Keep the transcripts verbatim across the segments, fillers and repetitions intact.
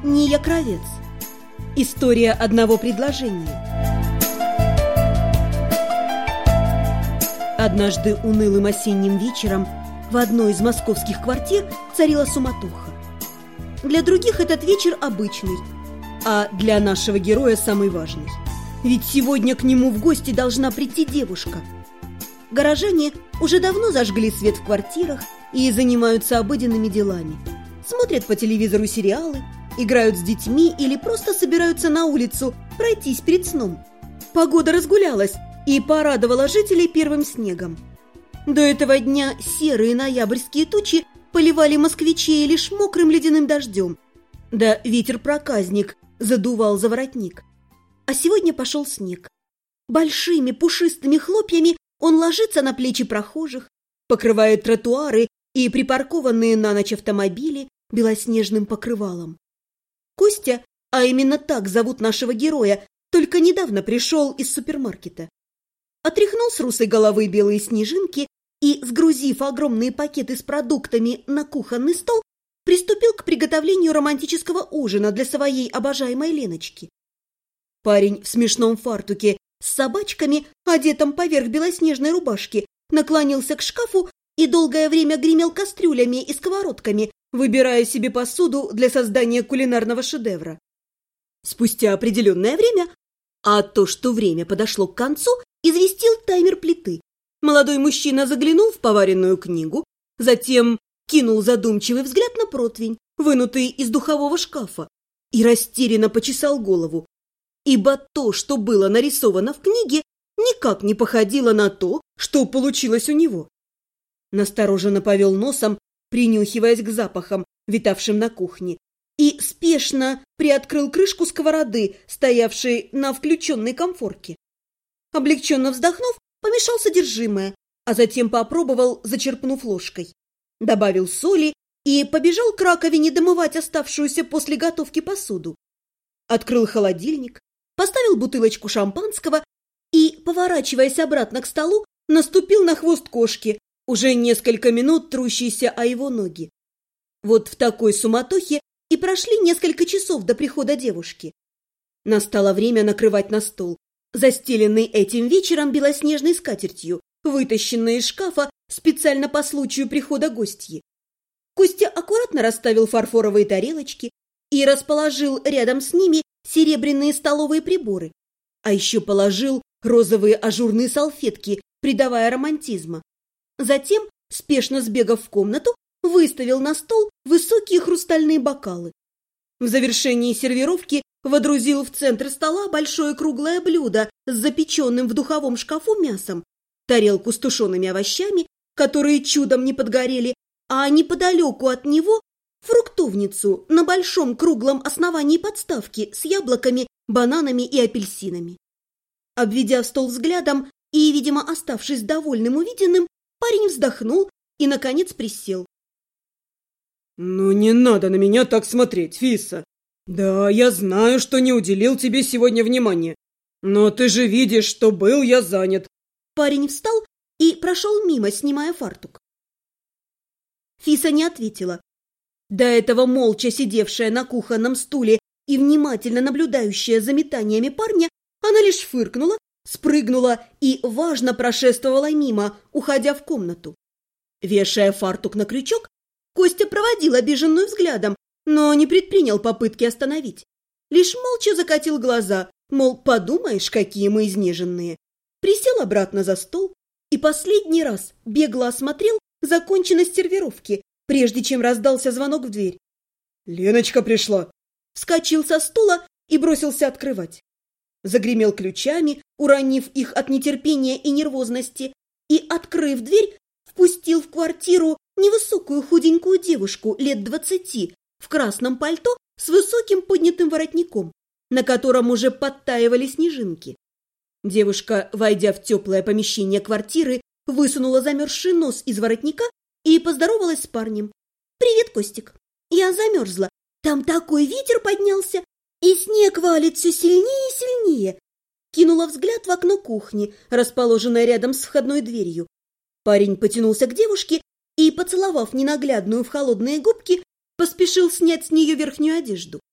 Ния Кравец. История одного предложения. Однажды унылым осенним вечером в одной из московских квартир царила суматоха. Для других этот вечер обычный, а для нашего героя самый важный. Ведь сегодня к нему в гости должна прийти девушка. Горожане уже давно зажгли свет в квартирах и занимаются обыденными делами. Смотрят по телевизору сериалы, играют с детьми или просто собираются на улицу пройтись перед сном. Погода разгулялась и порадовала жителей первым снегом. До этого дня серые ноябрьские тучи поливали москвичей лишь мокрым ледяным дождем. Да ветер-проказник задувал за воротник. А сегодня пошел снег. Большими пушистыми хлопьями он ложится на плечи прохожих, покрывает тротуары и припаркованные на ночь автомобили белоснежным покрывалом. Костя, а именно так зовут нашего героя, только недавно пришел из супермаркета. Отряхнул с русой головы белые снежинки и, сгрузив огромные пакеты с продуктами на кухонный стол, приступил к приготовлению романтического ужина для своей обожаемой Леночки. Парень в смешном фартуке с собачками, одетом поверх белоснежной рубашки, наклонился к шкафу и долгое время гремел кастрюлями и сковородками, выбирая себе посуду для создания кулинарного шедевра. Спустя определенное время, а то, что время подошло к концу, известил таймер плиты. Молодой мужчина заглянул в поваренную книгу, затем кинул задумчивый взгляд на противень, вынутый из духового шкафа, и растерянно почесал голову, ибо то, что было нарисовано в книге, никак не походило на то, что получилось у него. Настороженно повел носом, принюхиваясь к запахам, витавшим на кухне, и спешно приоткрыл крышку сковороды, стоявшей на включенной комфорке. Облегченно вздохнув, помешал содержимое, а затем попробовал, зачерпнув ложкой. Добавил соли и побежал к раковине домывать оставшуюся после готовки посуду. Открыл холодильник, поставил бутылочку шампанского и, поворачиваясь обратно к столу, наступил на хвост кошки, уже несколько минут трущейся о его ноги. Вот в такой суматохе и прошли несколько часов до прихода девушки. Настало время накрывать на стол, застеленный этим вечером белоснежной скатертью, вытащенной из шкафа специально по случаю прихода гостьи. Костя аккуратно расставил фарфоровые тарелочки и расположил рядом с ними серебряные столовые приборы, а еще положил розовые ажурные салфетки, придавая романтизма. Затем, спешно сбегав в комнату, выставил на стол высокие хрустальные бокалы. В завершении сервировки водрузил в центр стола большое круглое блюдо с запеченным в духовом шкафу мясом, тарелку с тушеными овощами, которые чудом не подгорели, а неподалеку от него фруктовницу на большом круглом основании подставки с яблоками, бананами и апельсинами. Обведя стол взглядом и, видимо, оставшись довольным увиденным, парень вздохнул и, наконец, присел. «Ну, не надо на меня так смотреть, Фиса. Да, я знаю, что не уделил тебе сегодня внимания, но ты же видишь, что был я занят». Парень встал и прошел мимо, снимая фартук. Фиса не ответила. До этого молча сидевшая на кухонном стуле и внимательно наблюдающая за метаниями парня, она лишь фыркнула, спрыгнула и важно прошествовала мимо, уходя в комнату. Вешая фартук на крючок, Костя проводил обиженную взглядом, но не предпринял попытки остановить. Лишь молча закатил глаза, мол, подумаешь, какие мы изнеженные. Присел обратно за стол и последний раз бегло осмотрел законченность сервировки, прежде чем раздался звонок в дверь. «Леночка пришла!» Вскочил со стула и бросился открывать. Загремел ключами, уронив их от нетерпения и нервозности, и, открыв дверь, впустил в квартиру невысокую худенькую девушку лет двадцати в красном пальто с высоким поднятым воротником, на котором уже подтаивали снежинки. Девушка, войдя в теплое помещение квартиры, высунула замерзший нос из воротника и поздоровалась с парнем. «Привет, Костик. Я замерзла. Там такой ветер поднялся, и снег валит все сильнее и сильнее». Кинула взгляд в окно кухни, расположенное рядом с входной дверью. Парень потянулся к девушке и, поцеловав ненаглядную в холодные губки, поспешил снять с нее верхнюю одежду.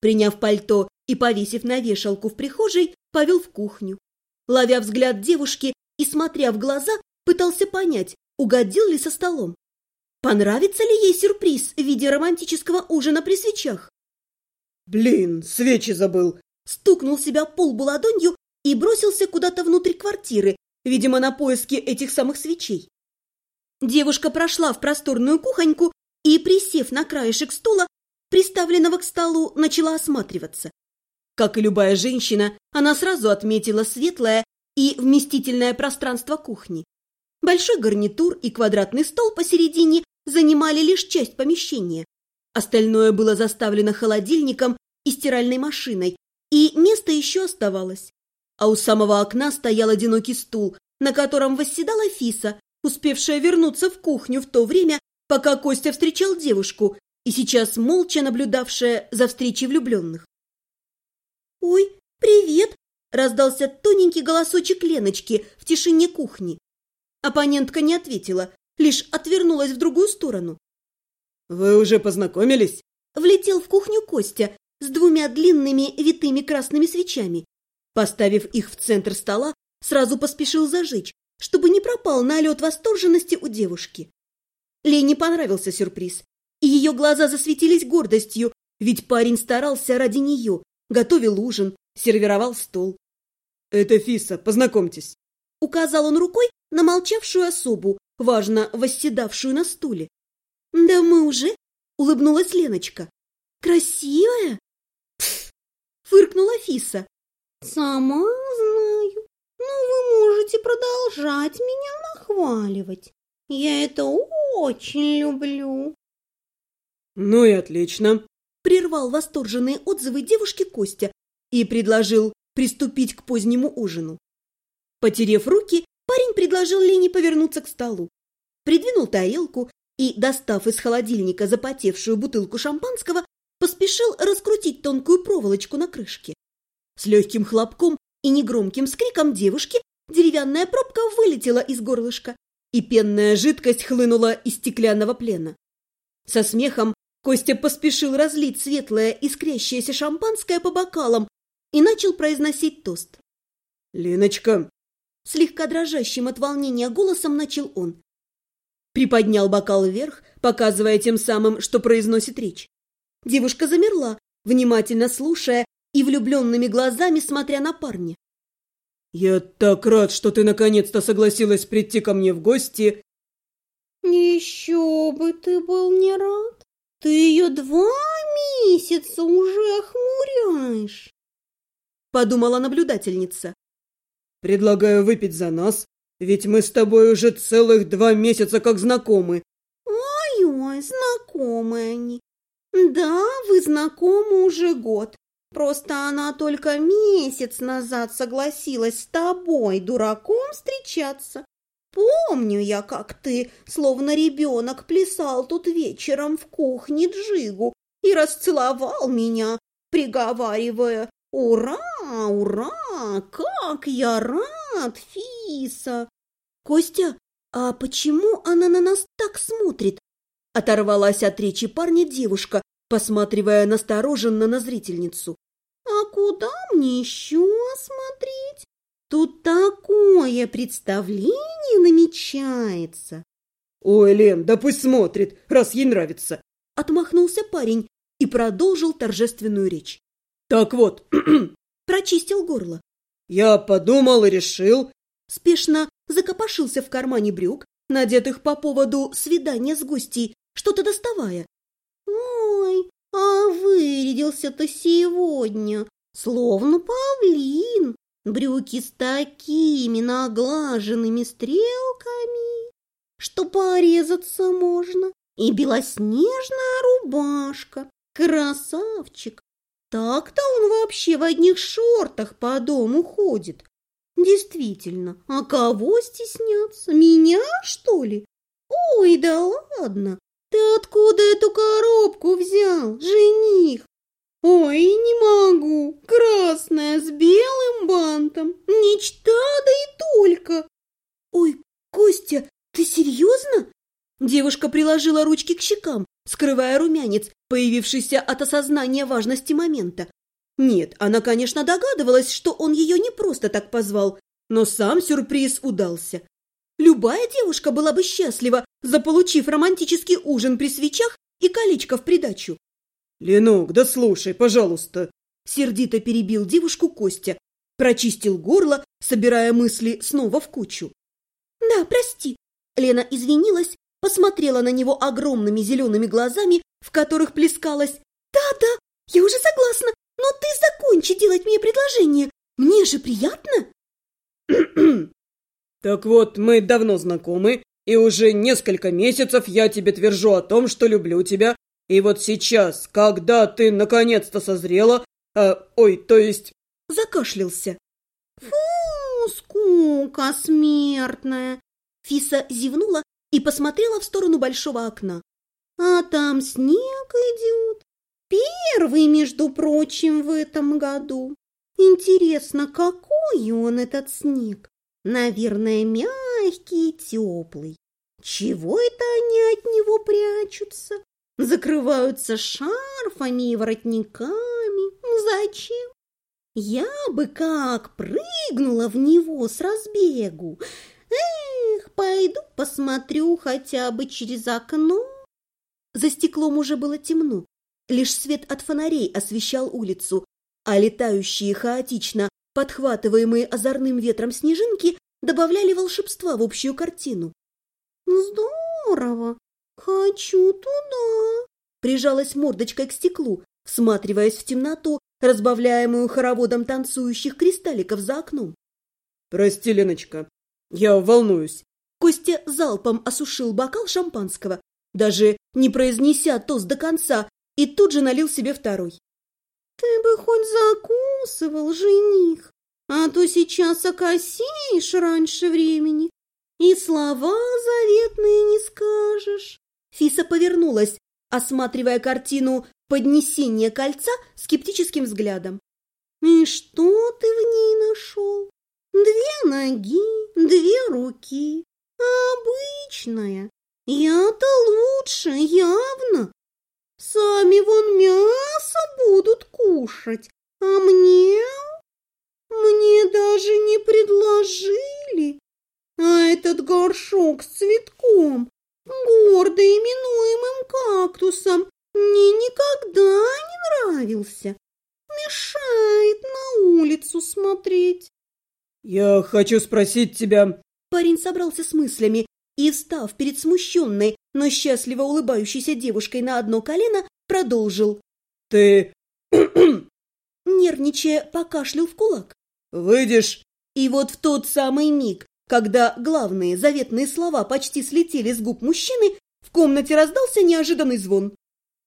Приняв пальто и повесив на вешалку в прихожей, повел в кухню. Ловя взгляд девушки и смотря в глаза, пытался понять, угодил ли со столом. Понравится ли ей сюрприз в виде романтического ужина при свечах? «Блин, свечи забыл!» Стукнул себя по лбу ладонью и бросился куда-то внутрь квартиры, видимо, на поиски этих самых свечей. Девушка прошла в просторную кухоньку и, присев на краешек стула, приставленного к столу, начала осматриваться. Как и любая женщина, она сразу отметила светлое и вместительное пространство кухни. Большой гарнитур и квадратный стол посередине занимали лишь часть помещения. Остальное было заставлено холодильником и стиральной машиной, и место еще оставалось. А у самого окна стоял одинокий стул, на котором восседала Фиса, успевшая вернуться в кухню в то время, пока Костя встречал девушку, и сейчас молча наблюдавшая за встречей влюбленных. «Ой, привет!» – раздался тоненький голосочек Леночки в тишине кухни. Оппонентка не ответила, лишь отвернулась в другую сторону. «Вы уже познакомились?» Влетел в кухню Костя с двумя длинными витыми красными свечами. Поставив их в центр стола, сразу поспешил зажечь, чтобы не пропал налет восторженности у девушки. Лене понравился сюрприз, и ее глаза засветились гордостью, ведь парень старался ради нее, готовил ужин, сервировал стол. «Это Фиса, познакомьтесь», — указал он рукой на молчавшую особу, важно восседавшую на стуле. «Да мы уже», — улыбнулась Леночка. «Красивая?» «Пф!» — фыркнула Фиса. «Сама знаю, но вы можете продолжать меня нахваливать. Я это очень люблю». «Ну и отлично», — прервал восторженные отзывы девушки Костя и предложил приступить к позднему ужину. Потерев руки, парень предложил Лене повернуться к столу. Придвинул тарелку и, достав из холодильника запотевшую бутылку шампанского, поспешил раскрутить тонкую проволочку на крышке. С легким хлопком и негромким скриком девушки деревянная пробка вылетела из горлышка, и пенная жидкость хлынула из стеклянного плена. Со смехом Костя поспешил разлить светлое искрящееся шампанское по бокалам и начал произносить тост. «Леночка!» Слегка дрожащим от волнения голосом начал он. Приподнял бокал вверх, показывая тем самым, что произносит речь. Девушка замерла, внимательно слушая и влюбленными глазами смотря на парня. «Я так рад, что ты наконец-то согласилась прийти ко мне в гости!» «Еще бы ты был не рад! Ты ее два месяца уже охмуряешь!» Подумала наблюдательница. «Предлагаю выпить за нас, ведь мы с тобой уже целых два месяца как знакомы». «Ой-ой, знакомы они. Да, вы знакомы уже год. Просто она только месяц назад согласилась с тобой, дураком, встречаться. Помню я, как ты, словно ребенок, плясал тут вечером в кухне джигу и расцеловал меня, приговаривая: «Ура, ура, как я рад, Фиса!» «Костя, а почему она на нас так смотрит?» Оторвалась от речи парня девушка, посматривая настороженно на зрительницу. «А куда мне еще смотреть? Тут такое представление намечается!» «Ой, Лен, да пусть смотрит, раз ей нравится!» Отмахнулся парень и продолжил торжественную речь. «Так вот», прочистил горло. «Я подумал и решил...» Спешно закопошился в кармане брюк, надетых по поводу свидания с гостьей, что-то доставая. «Ой, а вырядился-то сегодня, словно павлин, брюки с такими наглаженными стрелками, что порезаться можно, и белоснежная рубашка, красавчик. Так-то он вообще в одних шортах по дому ходит. Действительно, а кого стесняться? Меня, что ли? Ой, да ладно! Ты откуда эту коробку взял, жених? Ой, не могу! Красная с белым бантом. Мечта, да и только!» «Ой, Костя, ты серьезно?» Девушка приложила ручки к щекам, скрывая румянец, появившийся от осознания важности момента. Нет, она, конечно, догадывалась, что он ее не просто так позвал, но сам сюрприз удался. Любая девушка была бы счастлива, заполучив романтический ужин при свечах и колечко в придачу. «Ленок, да слушай, пожалуйста!» Сердито перебил девушку Костя, прочистил горло, собирая мысли снова в кучу. «Да, прости!» Лена извинилась, посмотрела на него огромными зелеными глазами, в которых плескалась. «Да-да, я уже согласна, но ты закончи делать мне предложение. Мне же приятно!» «Так вот, мы давно знакомы, и уже несколько месяцев я тебе твержу о том, что люблю тебя. И вот сейчас, когда ты наконец-то созрела, э, ой, то есть...» Закашлялся. «Фу, скука смертная!» Фиса зевнула и посмотрела в сторону большого окна. «А там снег идет. Первый, между прочим, в этом году. Интересно, какой он, этот снег? Наверное, мягкий и теплый. Чего это они от него прячутся? Закрываются шарфами и воротниками. Зачем? Я бы как прыгнула в него с разбегу. Эх, пойду посмотрю хотя бы через окно». За стеклом уже было темно. Лишь свет от фонарей освещал улицу, а летающие хаотично, подхватываемые озорным ветром снежинки, добавляли волшебства в общую картину. «Здорово! Хочу туда!» Прижалась мордочкой к стеклу, всматриваясь в темноту, разбавляемую хороводом танцующих кристалликов за окном. «Прости, Леночка, я волнуюсь». Костя залпом осушил бокал шампанского, даже не произнеся тост до конца, и тут же налил себе второй. «Ты бы хоть закусывал, жених, а то сейчас окосеешь раньше времени, и слова заветные не скажешь». Фиса повернулась, осматривая картину поднесения кольца скептическим взглядом. «И что ты в ней нашел? Две ноги, две руки. Обычная. Я-то лучше, явно. Сами вон мясо будут кушать, а мне... Мне даже не предложили. А этот горшок с цветком, гордо именуемым кактусом, мне никогда не нравился. Мешает на улицу смотреть». «Я хочу спросить тебя...» Парень собрался с мыслями и, встав перед смущенной, но счастливо улыбающейся девушкой на одно колено, продолжил. «Ты...» Нервничая, покашлял в кулак. «Выйдешь...» И вот в тот самый миг, когда главные заветные слова почти слетели с губ мужчины, в комнате раздался неожиданный звон.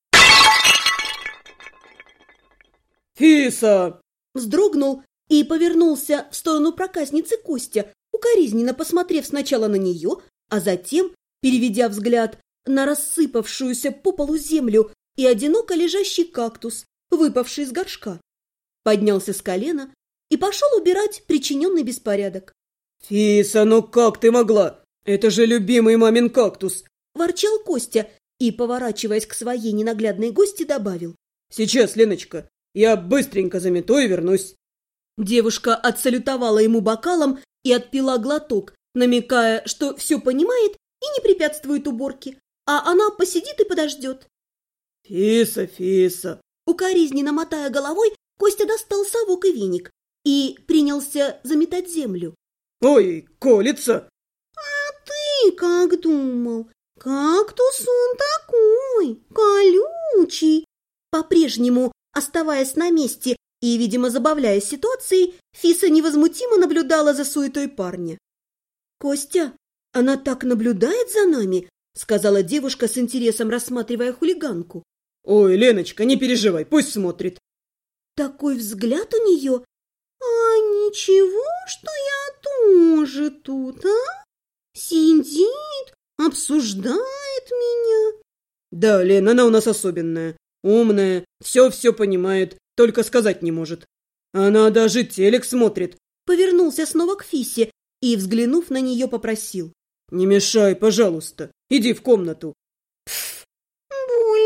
«Фиса!» Вздрогнул и повернулся в сторону проказницы Костя, укоризненно посмотрев сначала на нее, а затем, переведя взгляд на рассыпавшуюся по полу землю и одиноко лежащий кактус, выпавший из горшка. Поднялся с колена и пошел убирать причиненный беспорядок. «Фиса, ну как ты могла? Это же любимый мамин кактус!» Ворчал Костя и, поворачиваясь к своей ненаглядной гости, добавил. «Сейчас, Леночка, я быстренько замету и вернусь». Девушка отсалютовала ему бокалом и отпила глоток, намекая, что все понимает и не препятствует уборке, а она посидит и подождет. «Фиса, Фиса!» Укоризненно мотая головой, Костя достал совок и веник и принялся заметать землю. «Ой, колется!» «А ты как думал? Кактус он такой, колючий!» По-прежнему, оставаясь на месте и, видимо, забавляясь ситуацией, Фиса невозмутимо наблюдала за суетой парня. «Костя, она так наблюдает за нами?» — сказала девушка с интересом, рассматривая хулиганку. «Ой, Леночка, не переживай, пусть смотрит». «Такой взгляд у нее? А ничего, что я тоже тут, а? Сидит, обсуждает меня». «Да, Лена, она у нас особенная, умная, все-все понимает, только сказать не может. Она даже телек смотрит». Повернулся снова к Фисе и, взглянув на нее, попросил. «Не мешай, пожалуйста, иди в комнату».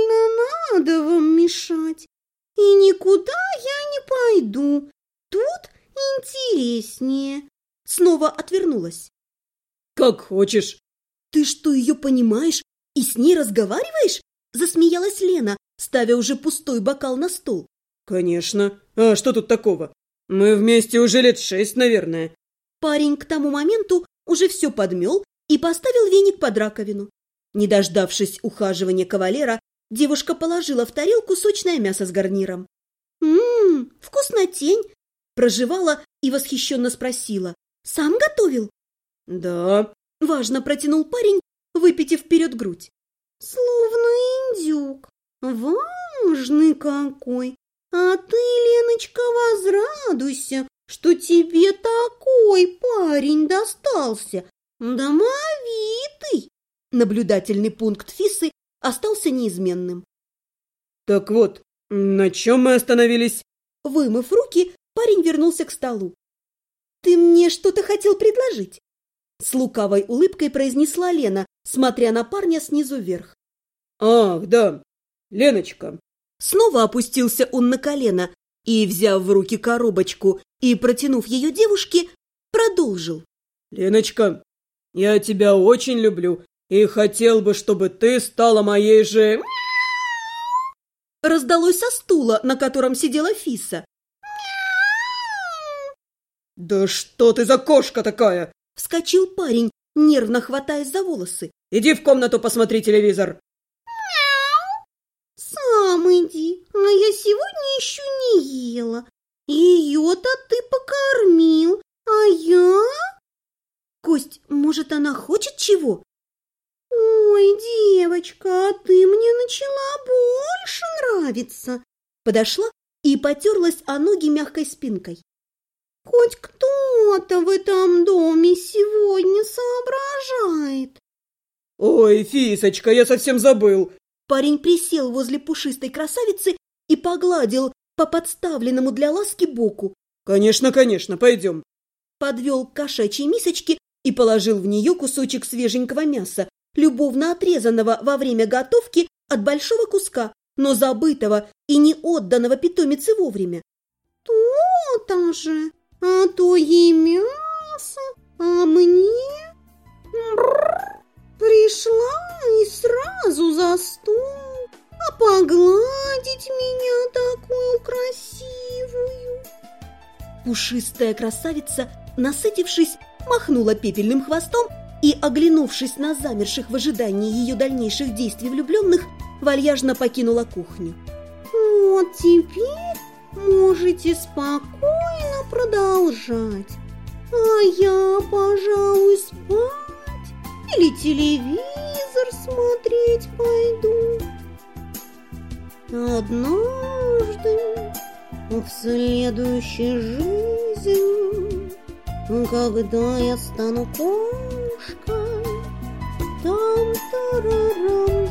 надо вам мешать. И никуда я не пойду. Тут интереснее. Снова отвернулась. Как хочешь. Ты что, ее понимаешь и с ней разговариваешь? Засмеялась Лена, ставя уже пустой бокал на стол. Конечно. А что тут такого? Мы вместе уже лет шесть, наверное. Парень к тому моменту уже все подмел и поставил веник под раковину. Не дождавшись ухаживания кавалера, девушка положила в тарелку сочное мясо с гарниром. «Ммм, вкуснотень!» Прожевала и восхищенно спросила. «Сам готовил?» «Да». Важно протянул парень, выпитив вперед грудь. «Словно индюк. Важный какой! А ты, Леночка, возрадуйся, что тебе такой парень достался, домовитый!» Наблюдательный пункт Фисы остался неизменным. «Так вот, на чем мы остановились?» Вымыв руки, парень вернулся к столу. «Ты мне что-то хотел предложить?» С лукавой улыбкой произнесла Лена, смотря на парня снизу вверх. «Ах, да, Леночка!» Снова опустился он на колено и, взяв в руки коробочку и протянув ее девушке, продолжил. «Леночка, я тебя очень люблю и хотел бы, чтобы ты стала моей же...» Раздалось со стула, на котором сидела Фиса. «Да что ты за кошка такая?» Вскочил парень, нервно хватаясь за волосы. «Иди в комнату, посмотри телевизор». «Сам иди, а я сегодня еще не ела. Ее-то ты покормил, а я...» «Кость, может, она хочет чего?» «Ой, девочка, а ты мне начала больше нравиться!» Подошла и потерлась о ноги мягкой спинкой. «Хоть кто-то в этом доме сегодня соображает!» «Ой, Фисочка, я совсем забыл!» Парень присел возле пушистой красавицы и погладил по подставленному для ласки боку. «Конечно, конечно, пойдем!» Подвел к кошачьей мисочке и положил в нее кусочек свеженького мяса, любовно отрезанного во время готовки от большого куска, но забытого и не отданного питомице вовремя. «То-то же, а то ей мясо, а мне...» Бррр, пришла и сразу за стол, а погладить меня такую красивую. Пушистая красавица, насытившись, махнула пепельным хвостом и, оглянувшись на замерших в ожидании ее дальнейших действий влюбленных, вальяжно покинула кухню. «Вот теперь можете спокойно продолжать, а я, пожалуй, спать или телевизор смотреть пойду. Однажды в следующей жизни, когда я стану кошкой, там тарарам